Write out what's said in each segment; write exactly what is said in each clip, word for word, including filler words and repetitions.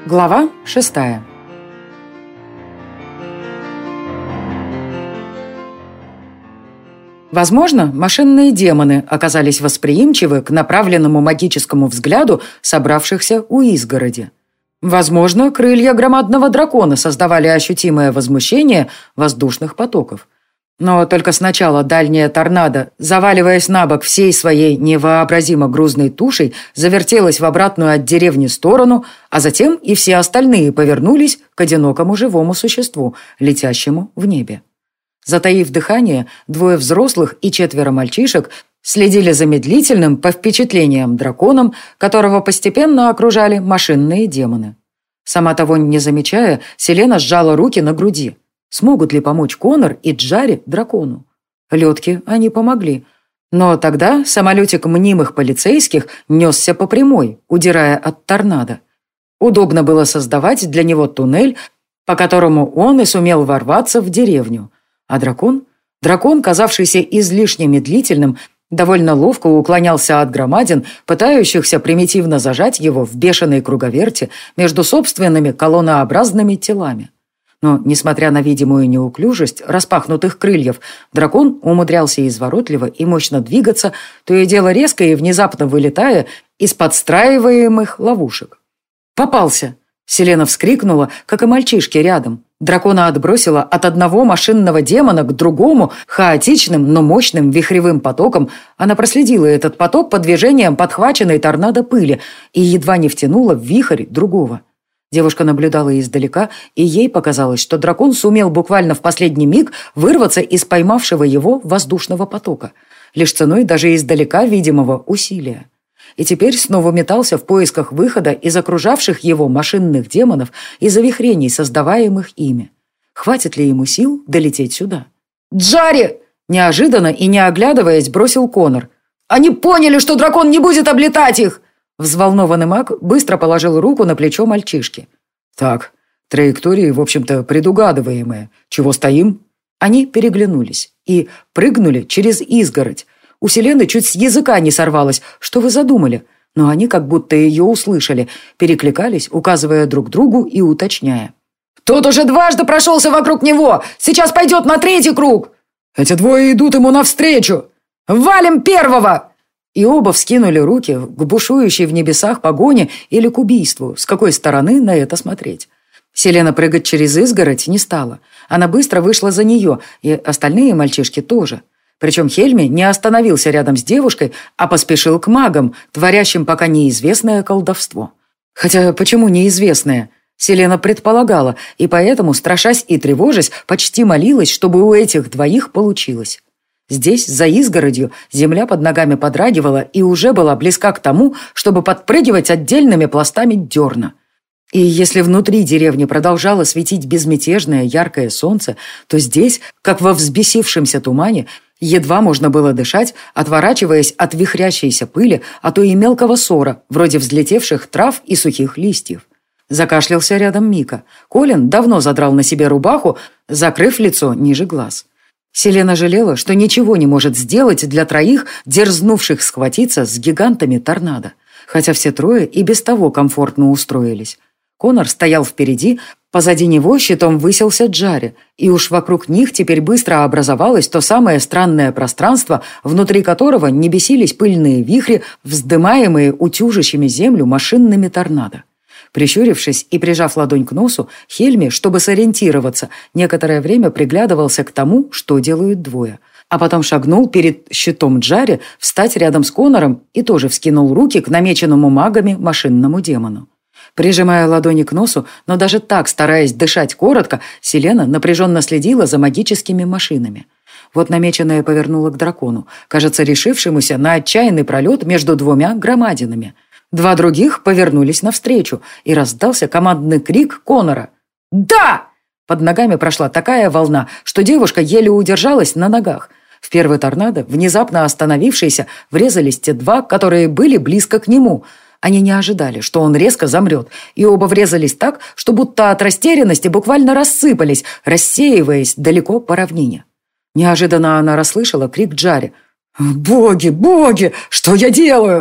Глава шестая. Возможно, машинные демоны оказались восприимчивы к направленному магическому взгляду собравшихся у изгороди. Возможно, крылья громадного дракона создавали ощутимое возмущение воздушных потоков. Но только сначала дальняя торнадо, заваливаясь на бок всей своей невообразимо грузной тушей, завертелась в обратную от деревни сторону, а затем и все остальные повернулись к одинокому живому существу, летящему в небе. Затаив дыхание, двое взрослых и четверо мальчишек следили за медлительным, по впечатлениям, драконом, которого постепенно окружали машинные демоны. Сама того не замечая, Селена сжала руки на груди. Смогут ли помочь Конор и Джаре дракону? Лёдке они помогли. Но тогда самолетик мнимых полицейских несся по прямой, удирая от торнадо. Удобно было создавать для него туннель, по которому он и сумел ворваться в деревню. А дракон? Дракон, казавшийся излишне медлительным, довольно ловко уклонялся от громадин, пытающихся примитивно зажать его в бешеной круговерти между собственными колоннообразными телами. Но, несмотря на видимую неуклюжесть распахнутых крыльев, дракон умудрялся изворотливо и мощно двигаться, то и дело резко и внезапно вылетая из подстраиваемых ловушек. «Попался!» Селена вскрикнула, как и мальчишки рядом. Дракона отбросила от одного машинного демона к другому хаотичным, но мощным вихревым потоком. Она проследила этот поток по движениям подхваченной торнадо пыли и едва не втянула в вихрь другого. Девушка наблюдала издалека, и ей показалось, что дракон сумел буквально в последний миг вырваться из поймавшего его воздушного потока, лишь ценой даже издалека видимого усилия. И теперь снова метался в поисках выхода из окружавших его машинных демонов и завихрений, создаваемых ими. Хватит ли ему сил долететь сюда? «Джари!» – неожиданно и не оглядываясь, бросил Конор. «Они поняли, что дракон не будет облетать их!» Взволнованный маг быстро положил руку на плечо мальчишки. «Так, траектории, в общем-то, предугадываемые. Чего стоим?» Они переглянулись и прыгнули через изгородь. У Селены чуть с языка не сорвалось. «Что вы задумали?» Но они как будто ее услышали, перекликались, указывая друг другу и уточняя. «Тот уже дважды прошелся вокруг него! Сейчас пойдет на третий круг!» «Эти двое идут ему навстречу!» «Валим первого!» И оба вскинули руки к бушующей в небесах погоне или к убийству, с какой стороны на это смотреть. Селена прыгать через изгородь не стала. Она быстро вышла за нее, и остальные мальчишки тоже. Причем Хельми не остановился рядом с девушкой, а поспешил к магам, творящим пока неизвестное колдовство. Хотя почему неизвестное? Селена предполагала, и поэтому, страшась и тревожась, почти молилась, чтобы у этих двоих получилось. Здесь, за изгородью, земля под ногами подрагивала и уже была близка к тому, чтобы подпрыгивать отдельными пластами дерна. И если внутри деревни продолжало светить безмятежное яркое солнце, то здесь, как во взбесившемся тумане, едва можно было дышать, отворачиваясь от вихрящейся пыли, а то и мелкого сора, вроде взлетевших трав и сухих листьев. Закашлялся рядом Мика. Колин давно задрал на себе рубаху, закрыв лицо ниже глаз. Селена жалела, что ничего не может сделать для троих, дерзнувших схватиться с гигантами торнадо, хотя все трое и без того комфортно устроились. Конор стоял впереди, позади него щитом высился Джари, и уж вокруг них теперь быстро образовалось то самое странное пространство, внутри которого не бесились пыльные вихри, вздымаемые утюжащими землю машинными торнадо. Прищурившись и прижав ладонь к носу, Хельми, чтобы сориентироваться, некоторое время приглядывался к тому, что делают двое. А потом шагнул перед щитом Джари, встать рядом с Конором и тоже вскинул руки к намеченному магами машинному демону. Прижимая ладони к носу, но даже так, стараясь дышать коротко, Селена напряженно следила за магическими машинами. Вот намеченное повернуло к дракону, кажется, решившемуся на отчаянный пролет между двумя громадинами. Два других повернулись навстречу, и раздался командный крик Конора. «Да!» Под ногами прошла такая волна, что девушка еле удержалась на ногах. В первый торнадо, внезапно остановившийся, врезались те два, которые были близко к нему. Они не ожидали, что он резко замрет, и оба врезались так, что будто от растерянности буквально рассыпались, рассеиваясь далеко по равнине. Неожиданно она расслышала крик Джари. «Боги, боги, что я делаю?»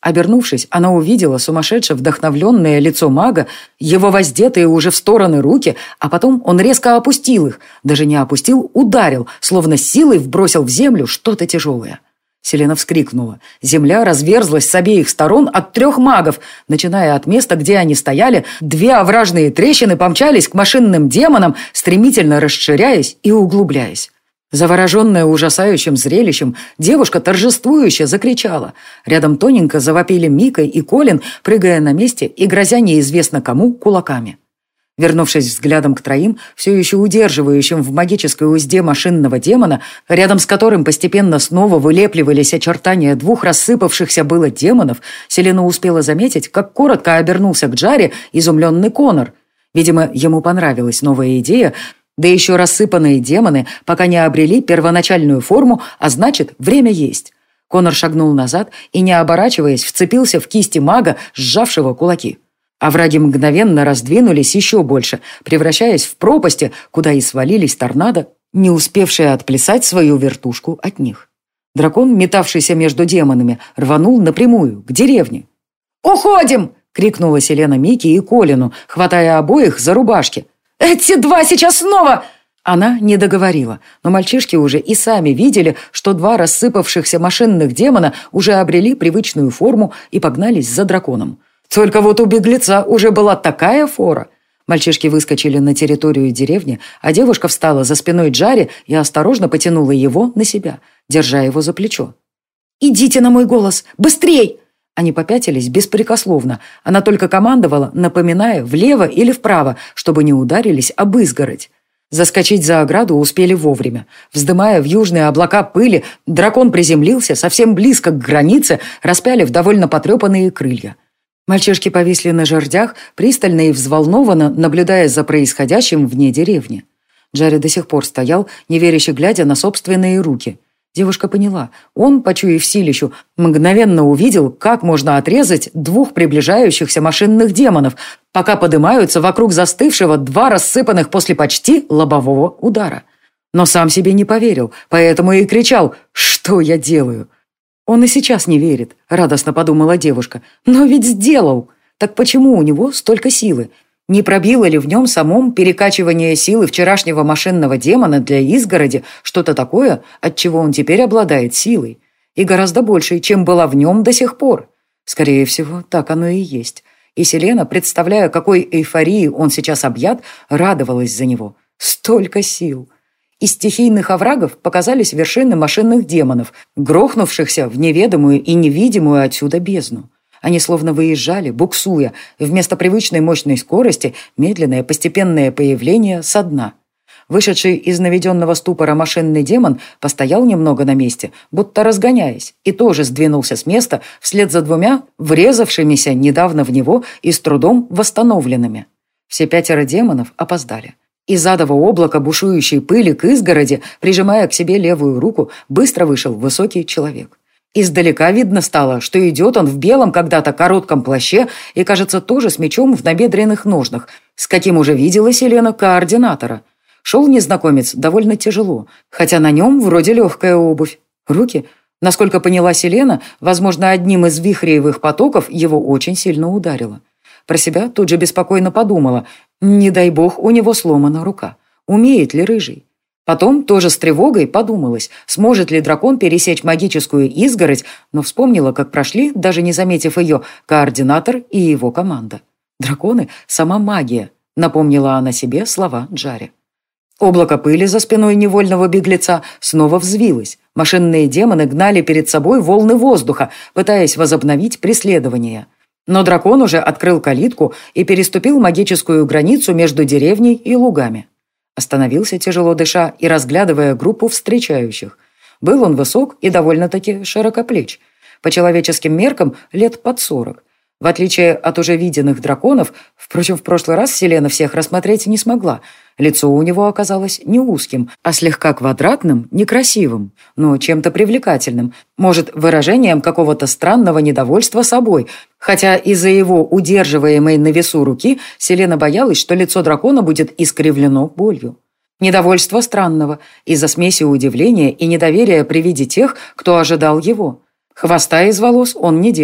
Обернувшись, она увидела сумасшедше вдохновленное лицо мага, его воздетые уже в стороны руки, а потом он резко опустил их, даже не опустил, ударил, словно силой вбросил в землю что-то тяжелое. Селена вскрикнула. Земля разверзлась с обеих сторон от трех магов. Начиная от места, где они стояли, две овражные трещины помчались к машинным демонам, стремительно расширяясь и углубляясь. Завороженная ужасающим зрелищем, девушка торжествующе закричала. Рядом тоненько завопили Мика и Колин, прыгая на месте и грозя неизвестно кому кулаками. Вернувшись взглядом к троим, все еще удерживающим в магической узде машинного демона, рядом с которым постепенно снова вылепливались очертания двух рассыпавшихся было демонов, Селена успела заметить, как коротко обернулся к Джаре изумленный Конор. Видимо, ему понравилась новая идея, да еще рассыпанные демоны пока не обрели первоначальную форму, а значит, время есть. Конор шагнул назад и, не оборачиваясь, вцепился в кисти мага, сжавшего кулаки. Овраги мгновенно раздвинулись еще больше, превращаясь в пропасти, куда и свалились торнадо, не успевшие отплясать свою вертушку от них. Дракон, метавшийся между демонами, рванул напрямую, к деревне. «Уходим!» — крикнула Селена Мике и Колину, хватая обоих за рубашки. «Эти два сейчас снова!» Она не договорила, но мальчишки уже и сами видели, что два рассыпавшихся машинных демона уже обрели привычную форму и погнались за драконом. Только вот у беглеца уже была такая фора. Мальчишки выскочили на территорию деревни, а девушка встала за спиной Джари и осторожно потянула его на себя, держа его за плечо. «Идите на мой голос! Быстрей!» Они попятились беспрекословно. Она только командовала, напоминая влево или вправо, чтобы не ударились об изгородь. Заскочить за ограду успели вовремя. Вздымая в южные облака пыли, дракон приземлился совсем близко к границе, распялив довольно потрепанные крылья. Мальчишки повисли на жердях, пристально и взволнованно наблюдая за происходящим вне деревни. Джари до сих пор стоял, неверяще глядя на собственные руки. Девушка поняла, он, почуяв силищу, мгновенно увидел, как можно отрезать двух приближающихся машинных демонов, пока поднимаются вокруг застывшего два рассыпанных после почти лобового удара. Но сам себе не поверил, поэтому и кричал «Что я делаю?». Он и сейчас не верит, радостно подумала девушка, но ведь сделал. Так почему у него столько силы? Не пробило ли в нем самом перекачивание силы вчерашнего машинного демона для изгороди что-то такое, от чего он теперь обладает силой? И гораздо большей, чем была в нем до сих пор. Скорее всего, так оно и есть. И Селена, представляя, какой эйфорией он сейчас объят, радовалась за него. Столько сил! Из стихийных оврагов показались вершины машинных демонов, грохнувшихся в неведомую и невидимую отсюда бездну. Они словно выезжали, буксуя, вместо привычной мощной скорости медленное постепенное появление со дна. Вышедший из наведенного ступора машинный демон постоял немного на месте, будто разгоняясь, и тоже сдвинулся с места вслед за двумя врезавшимися недавно в него и с трудом восстановленными. Все пятеро демонов опоздали. Из адового облака бушующей пыли к изгороди, прижимая к себе левую руку, быстро вышел высокий человек. Издалека видно стало, что идет он в белом когда-то коротком плаще и, кажется, тоже с мечом в набедренных ножнах, с каким уже видела Селена координатора. Шел незнакомец довольно тяжело, хотя на нем вроде легкая обувь. Руки, насколько поняла Селена, возможно, одним из вихреевых потоков его очень сильно ударило. Про себя тут же беспокойно подумала, не дай бог у него сломана рука. Умеет ли рыжий? Потом тоже с тревогой подумалось, сможет ли дракон пересечь магическую изгородь, но вспомнила, как прошли, даже не заметив ее, координатор и его команда. «Драконы — сама магия», — напомнила она себе слова Джари. Облако пыли за спиной невольного беглеца снова взвилось. Машинные демоны гнали перед собой волны воздуха, пытаясь возобновить преследование. Но дракон уже открыл калитку и переступил магическую границу между деревней и лугами. Остановился, тяжело дыша и разглядывая группу встречающих. Был он высок и довольно-таки широкоплеч. По человеческим меркам лет под сорок. В отличие от уже виденных драконов, впрочем, в прошлый раз Селена всех рассмотреть не смогла. Лицо у него оказалось не узким, а слегка квадратным, некрасивым, но чем-то привлекательным, может, выражением какого-то странного недовольства собой, хотя из-за его удерживаемой на весу руки Селена боялась, что лицо дракона будет искривлено болью. Недовольство странного, из-за смеси удивления и недоверия при виде тех, кто ожидал его. Хвоста из волос он не делал.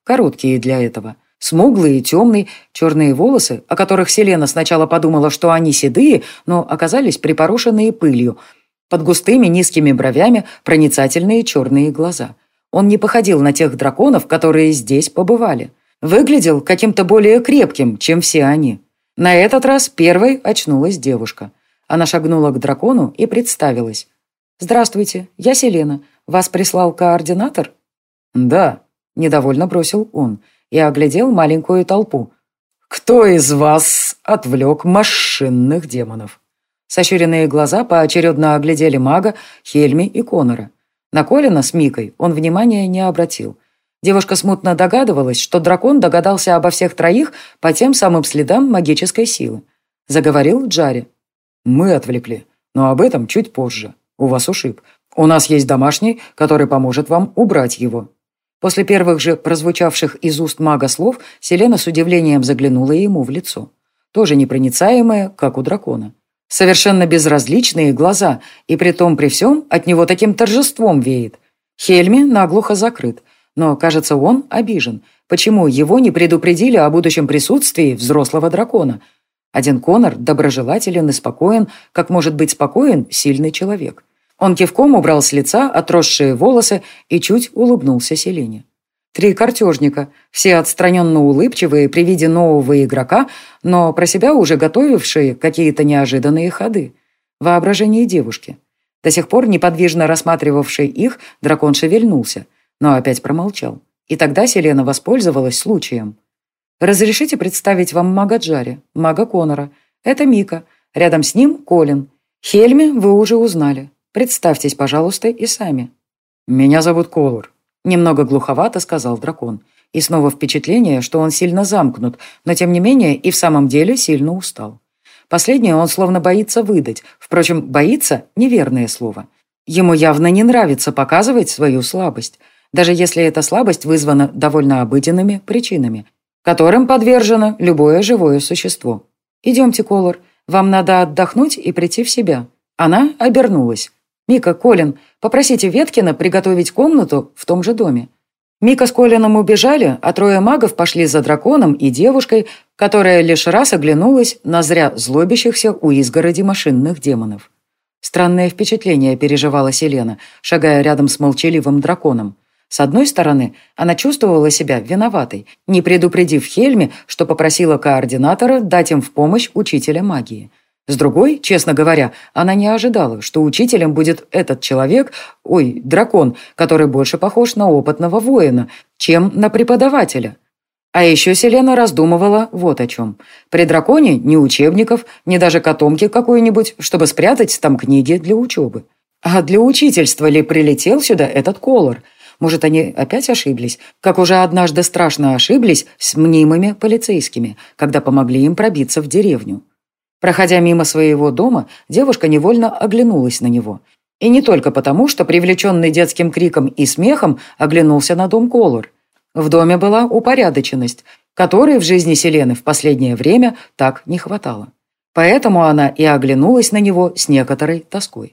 короткие для этого. Смуглый и темный, черные волосы, о которых Селена сначала подумала, что они седые, но оказались припорошенные пылью. Под густыми низкими бровями проницательные черные глаза. Он не походил на тех драконов, которые здесь побывали. Выглядел каким-то более крепким, чем все они. На этот раз первой очнулась девушка. Она шагнула к дракону и представилась. «Здравствуйте, я Селена. Вас прислал координатор?» «Да», — недовольно бросил он и оглядел маленькую толпу. «Кто из вас отвлек машинных демонов?» Сощуренные глаза поочередно оглядели мага, Хельми и Конора. На Колина с Микой он внимания не обратил. Девушка смутно догадывалась, что дракон догадался обо всех троих по тем самым следам магической силы. Заговорил Джари. «Мы отвлекли, но об этом чуть позже. У вас ушиб. У нас есть домашний, который поможет вам убрать его». После первых же прозвучавших из уст мага слов Селена с удивлением заглянула ему в лицо. Тоже непроницаемое, как у дракона. Совершенно безразличные глаза, и притом при всем от него таким торжеством веет. Хельми наглухо закрыт, но, кажется, он обижен. Почему его не предупредили о будущем присутствии взрослого дракона? Один Конор доброжелателен и спокоен, как может быть спокоен сильный человек. Он кивком убрал с лица отросшие волосы и чуть улыбнулся Селене. Три картежника, все отстраненно улыбчивые при виде нового игрока, но про себя уже готовившие какие-то неожиданные ходы. Воображение девушки. До сих пор неподвижно рассматривавший их, дракон шевельнулся, но опять промолчал. И тогда Селена воспользовалась случаем. «Разрешите представить вам мага Джари, мага Конора. Это Мика. Рядом с ним Колин. Хельми вы уже узнали. Представьтесь, пожалуйста, и сами». «Меня зовут Колор», — немного глуховато сказал дракон. И снова впечатление, что он сильно замкнут, но тем не менее и в самом деле сильно устал. Последнее он словно боится выдать. Впрочем, «боится» — неверное слово. Ему явно не нравится показывать свою слабость, даже если эта слабость вызвана довольно обыденными причинами, которым подвержено любое живое существо. «Идемте, Колор, вам надо отдохнуть и прийти в себя». Она обернулась. «Мика, Колин, попросите Веткина приготовить комнату в том же доме». Мика с Колином убежали, а трое магов пошли за драконом и девушкой, которая лишь раз оглянулась на зря злобящихся у изгороди машинных демонов. Странное впечатление переживала Селена, шагая рядом с молчаливым драконом. С одной стороны, она чувствовала себя виноватой, не предупредив Хельми, что попросила координатора дать им в помощь учителя магии. С другой, честно говоря, она не ожидала, что учителем будет этот человек, ой, дракон, который больше похож на опытного воина, чем на преподавателя. А еще Селена раздумывала вот о чем. При драконе ни учебников, ни даже котомки какой-нибудь, чтобы спрятать там книги для учебы. А для учительства ли прилетел сюда этот Колор? Может, они опять ошиблись, как уже однажды страшно ошиблись с мнимыми полицейскими, когда помогли им пробиться в деревню. Проходя мимо своего дома, девушка невольно оглянулась на него. И не только потому, что, привлеченный детским криком и смехом, оглянулся на дом Колор. В доме была упорядоченность, которой в жизни Селены в последнее время так не хватало. Поэтому она и оглянулась на него с некоторой тоской.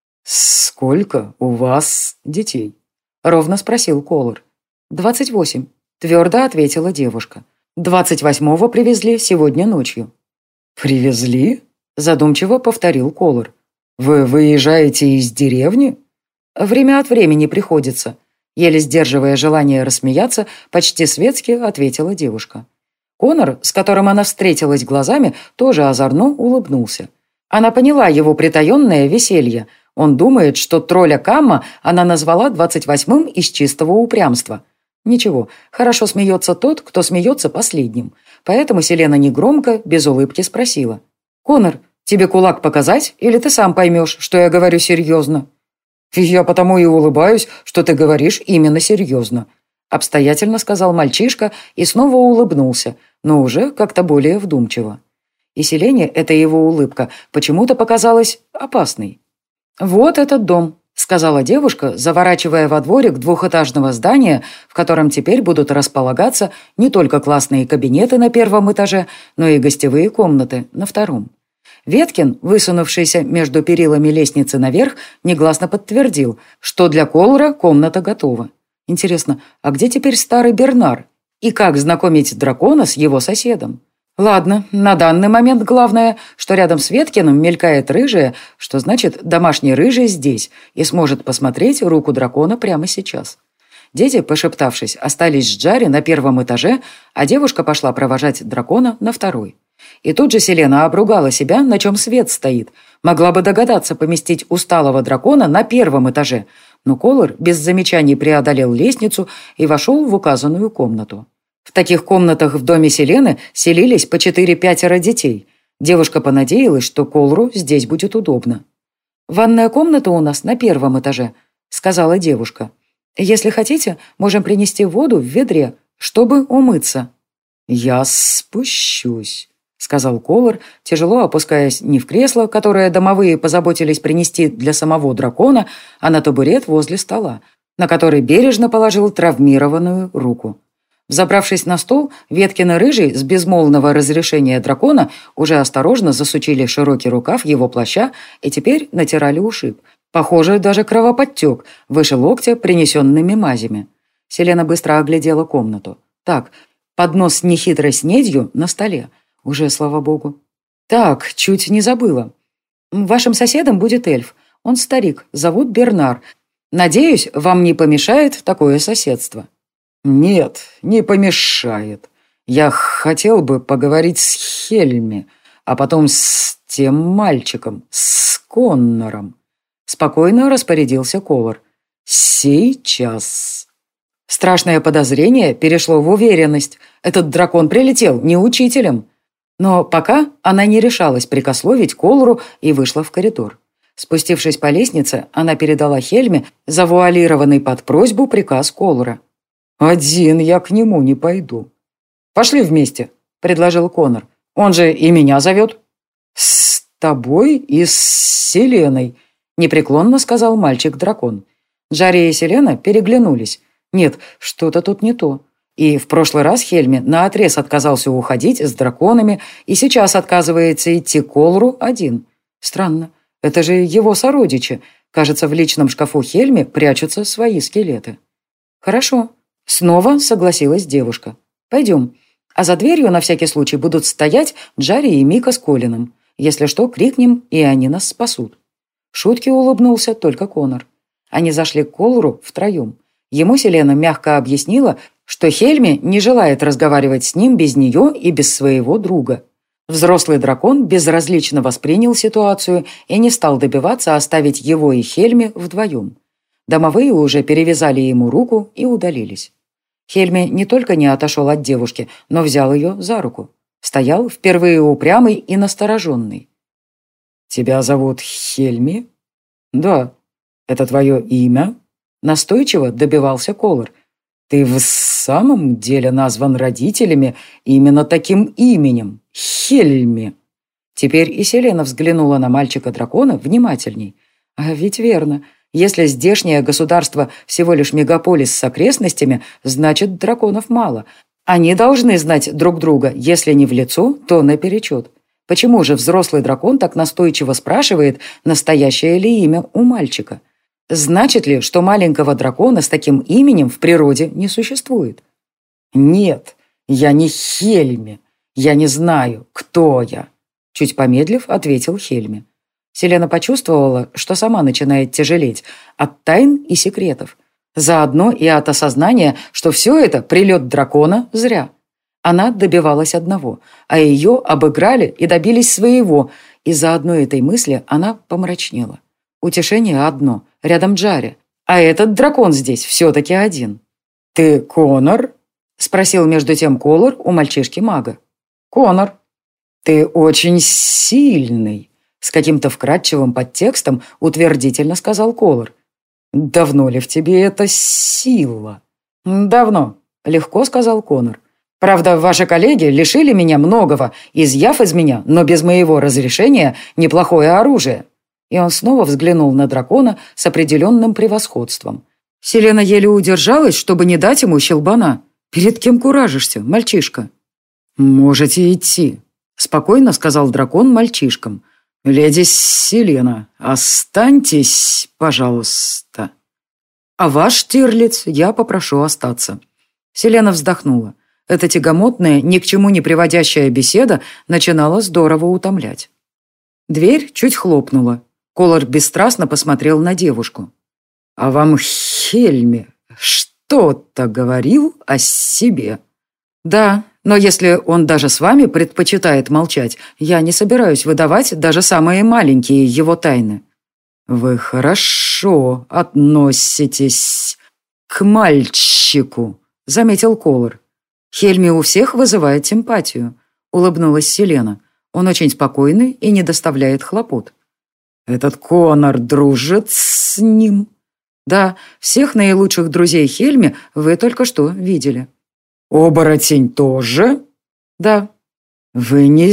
«Сколько у вас детей?» — ровно спросил Колор. «Двадцать восемь», — твердо ответила девушка. «Двадцать восьмого привезли сегодня ночью». «Привезли?» – задумчиво повторил Колор. «Вы выезжаете из деревни?» «Время от времени приходится», – еле сдерживая желание рассмеяться, почти светски ответила девушка. Конор, с которым она встретилась глазами, тоже озорно улыбнулся. Она поняла его притаенное веселье. Он думает, что тролля Камма она назвала двадцать восьмым из чистого упрямства. Ничего, хорошо смеется тот, кто смеется последним. Поэтому Селена негромко, без улыбки спросила. «Конор, тебе кулак показать, или ты сам поймешь, что я говорю серьезно?» «Я потому и улыбаюсь, что ты говоришь именно серьезно», обстоятельно сказал мальчишка и снова улыбнулся, но уже как-то более вдумчиво. И Селене эта его улыбка почему-то показалась опасной. «Вот этот дом», — сказала девушка, заворачивая во дворик двухэтажного здания, в котором теперь будут располагаться не только классные кабинеты на первом этаже, но и гостевые комнаты на втором. Веткин, высунувшийся между перилами лестницы наверх, негласно подтвердил, что для Колора комната готова. Интересно, а где теперь старый Бернар? и как знакомить дракона с его соседом. Ладно, на данный момент главное, что рядом с Веткиным мелькает рыжая, что значит домашний рыжий здесь и сможет посмотреть руку дракона прямо сейчас. Дети, пошептавшись, остались с Джари на первом этаже, а девушка пошла провожать дракона на второй. И тут же Селена обругала себя, на чем свет стоит. Могла бы догадаться поместить усталого дракона на первом этаже, но Колор без замечаний преодолел лестницу и вошел в указанную комнату. В таких комнатах в доме Селены селились по четыре-пятеро детей. Девушка понадеялась, что Колору здесь будет удобно. «Ванная комната у нас на первом этаже», — сказала девушка. «Если хотите, можем принести воду в ведре, чтобы умыться». «Я спущусь», — сказал Колор, тяжело опускаясь не в кресло, которое домовые позаботились принести для самого дракона, а на табурет возле стола, на который бережно положил травмированную руку. Взобравшись на стол, Веткин и Рыжий с безмолвного разрешения дракона уже осторожно засучили широкий рукав его плаща и теперь натирали ушиб. Похоже, даже кровоподтек выше локтя принесенными мазями. Селена быстро оглядела комнату. Так, поднос с нехитрой снедью на столе. Уже, слава богу. Так, чуть не забыла. Вашим соседом будет эльф. Он старик, зовут Бернар. Надеюсь, вам не помешает такое соседство. Нет, не помешает. Я хотел бы поговорить с Хельми, а потом с тем мальчиком, с Коннором. Спокойно распорядился Колор. Сейчас. Страшное подозрение перешло в уверенность. Этот дракон прилетел не учителем. Но пока она не решалась прикословить Колору и вышла в коридор. Спустившись по лестнице, она передала Хельме завуалированный под просьбу приказ Колора. «Один я к нему не пойду». «Пошли вместе», — предложил Коннор. «Он же и меня зовет». «С тобой и с Селеной», — непреклонно сказал мальчик-дракон. Джари и Селена переглянулись. Нет, что-то тут не то. И в прошлый раз Хельми наотрез отказался уходить с драконами и сейчас отказывается идти к Колору один. Странно, это же его сородичи. Кажется, в личном шкафу Хельми прячутся свои скелеты. «Хорошо», — снова согласилась девушка. «Пойдем. А за дверью на всякий случай будут стоять Джари и Мика с Колином. Если что, крикнем, и они нас спасут». Шутке улыбнулся только Коннор. Они зашли к Колору втроем. Ему Селена мягко объяснила, что Хельми не желает разговаривать с ним без нее и без своего друга. Взрослый дракон безразлично воспринял ситуацию и не стал добиваться оставить его и Хельми вдвоем. Домовые уже перевязали ему руку и удалились. Хельми не только не отошел от девушки, но взял ее за руку. Стоял впервые упрямый и настороженный. «Тебя зовут Хельми?» «Да». «Это твое имя?» Настойчиво добивался Колор. «Ты в самом деле назван родителями именно таким именем – Хельми». Теперь и Селена взглянула на мальчика-дракона внимательней. А ведь верно. Если здешнее государство всего лишь мегаполис с окрестностями, значит, драконов мало. Они должны знать друг друга, если не в лицо, то наперечет. Почему же взрослый дракон так настойчиво спрашивает, настоящее ли имя у мальчика? Значит ли, что маленького дракона с таким именем в природе не существует? «Нет, я не Хельми. Я не знаю, кто я», — чуть помедлив ответил Хельми. Селена почувствовала, что сама начинает тяжелеть от тайн и секретов. Заодно и от осознания, что все это прилет дракона зря. Она добивалась одного, а ее обыграли и добились своего, и за одной этой мысли она помрачнела. Утешение одно, рядом Джари, а этот дракон здесь все-таки один. «Ты Коннор?» — спросил между тем Колор у мальчишки-мага. «Коннор». «Ты очень сильный», — с каким-то вкрадчивым подтекстом утвердительно сказал Колор. «Давно ли в тебе эта сила?» «Давно», — легко сказал Коннор. «Правда, ваши коллеги лишили меня многого, изъяв из меня, но без моего разрешения, неплохое оружие». И он снова взглянул на дракона с определенным превосходством. Селена еле удержалась, чтобы не дать ему щелбана. «Перед кем куражишься, мальчишка?» «Можете идти», — спокойно сказал дракон мальчишкам. «Леди Селена, останьтесь, пожалуйста». «А ваш, Тирлиц, я попрошу остаться». Селена вздохнула. Эта тягомотная, ни к чему не приводящая беседа начинала здорово утомлять. Дверь чуть хлопнула. Колор бесстрастно посмотрел на девушку. «А вам Хельми что-то говорил о себе?» «Да, но если он даже с вами предпочитает молчать, я не собираюсь выдавать даже самые маленькие его тайны». «Вы хорошо относитесь к мальчику», — заметил Колор. «Хельми у всех вызывает симпатию», — улыбнулась Селена. «Он очень спокойный и не доставляет хлопот». «Этот Конор дружит с ним?» «Да, всех наилучших друзей Хельми вы только что видели». «Оборотень тоже?» «Да». «Вы не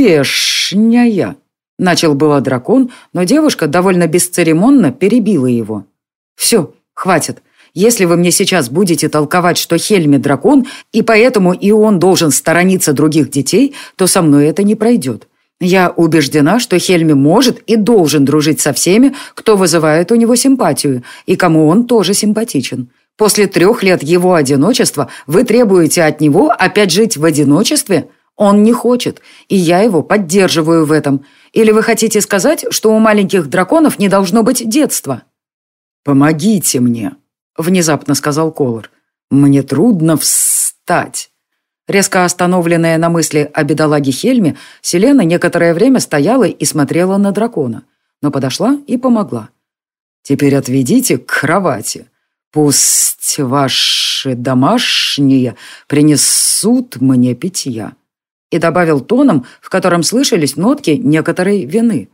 здешняя», — начал было дракон, но девушка довольно бесцеремонно перебила его. «Все, хватит. Если вы мне сейчас будете толковать, что Хельми дракон, и поэтому и он должен сторониться других детей, то со мной это не пройдет. Я убеждена, что Хельми может и должен дружить со всеми, кто вызывает у него симпатию, и кому он тоже симпатичен. После трех лет его одиночества вы требуете от него опять жить в одиночестве? Он не хочет, и я его поддерживаю в этом. Или вы хотите сказать, что у маленьких драконов не должно быть детства?» «Помогите мне», — внезапно сказал Колор. «Мне трудно встать». Резко остановленная на мысли о бедолаге Хельме, Селена некоторое время стояла и смотрела на дракона, но подошла и помогла. «Теперь отведите к кровати. Пусть ваши домашние принесут мне питья». И добавил тоном, в котором слышались нотки некоторой вины.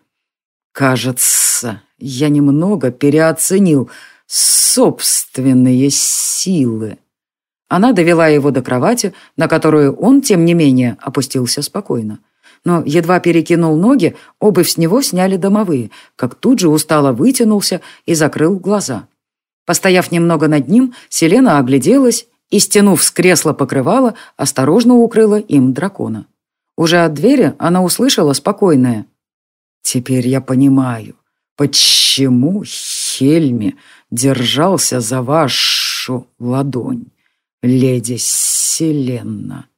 «Кажется, я немного переоценил собственные силы». Она довела его до кровати, на которую он, тем не менее, опустился спокойно. Но едва перекинул ноги, обувь с него сняли домовые, как тут же устало вытянулся и закрыл глаза. Постояв немного над ним, Селена огляделась и, стянув с кресла покрывало, осторожно укрыла им дракона. Уже от двери она услышала спокойное: «Теперь я понимаю, почему Хельми держался за вашу ладонь, леди Селена».